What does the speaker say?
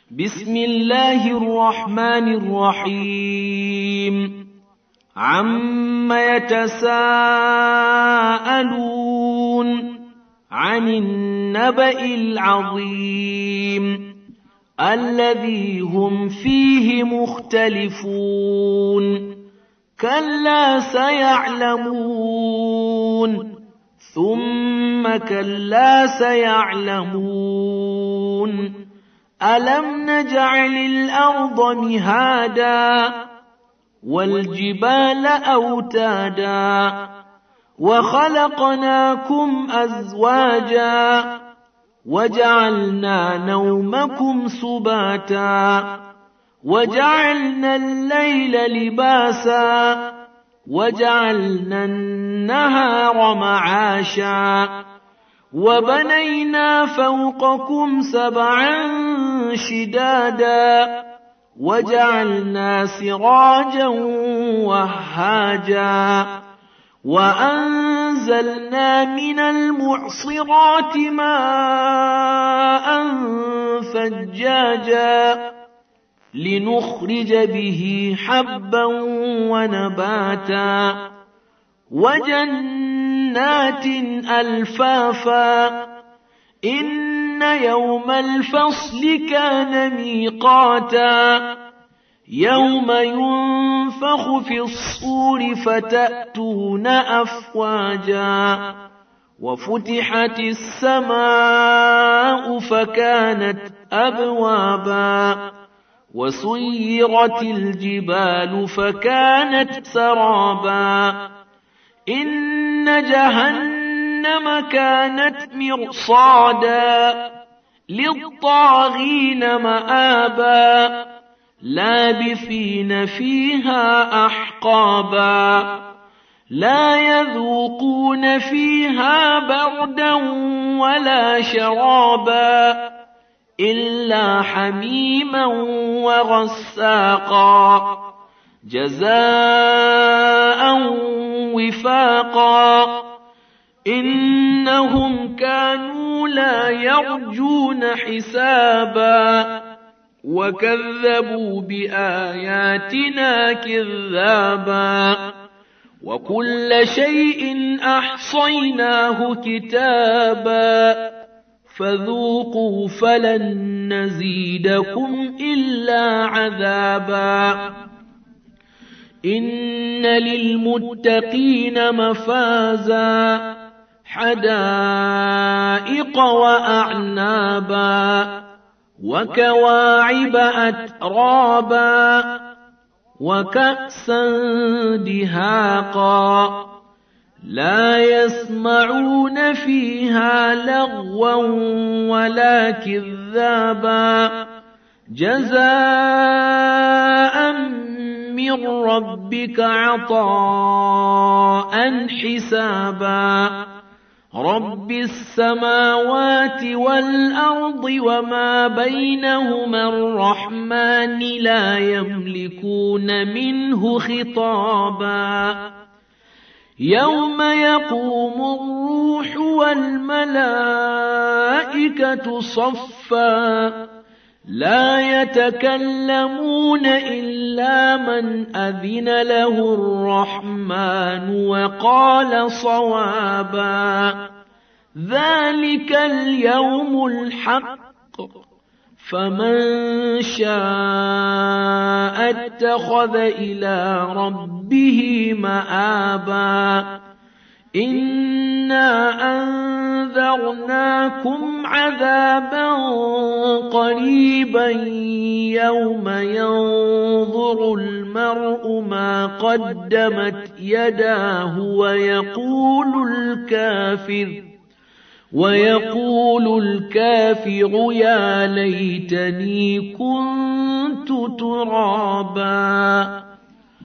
بسم الله الرحمن الرحيم عم يتساءلون عن النبأ العظيم الذي هم فيه مختلفون كلا سيعلمون ثم كلا سيعلمون ألم نجعل الأرض مهادا والجبال أوتادا وخلقناكم أزواجا وجعلنا نومكم سباتا وجعلنا الليل لباسا وجعلنا النهار معاشا وبنينا فوقكم سبعا شدادا وجعلنا سراجا وهاجا وأنزلنا من المعصرات ماء ثجاجا لنخرج به حبا ونباتا وجنات ألفافا إن يوم الفصل كان ميقاتا يوم ينفخ في الصور فتأتون أفواجا وفتحت السماء فكانت أبوابا وسيرت الجبال فكانت سرابا إن جهنم كانت مرصادا للطاغين مآبا لابثين فيها أحقابا لا يذوقون فيها بردا ولا شرابا إلا حميما وغساقا جزاء وفاقا إنهم كانوا لا يرجون حسابا وكذبوا بآياتنا كذابا وكل شيء أحصيناه كتابا فذوقوا فلن نزيدكم إلا عذابا إن للمتقين مفازا حدائق وأعنابا وكواعب أترابا وكأسا دهاقا لا يسمعون فيها لغوا ولا كذابا جزاء من ربك عطاء حسابا رب السماوات والأرض وما بينهما الرحمن لا يملكون منه خطابا يوم يقوم الروح والملائكة صفا لا يتكلمون إلا من أذن له الرحمن وقال صوابا ذلك اليوم الحق فمن شاء اتخذ إلى ربه مآبا إنا أنذرناكم عذابا قريبا يوم ينظر المرء ما قدمت يداه ويقول الكافر يا ليتني كنت ترابا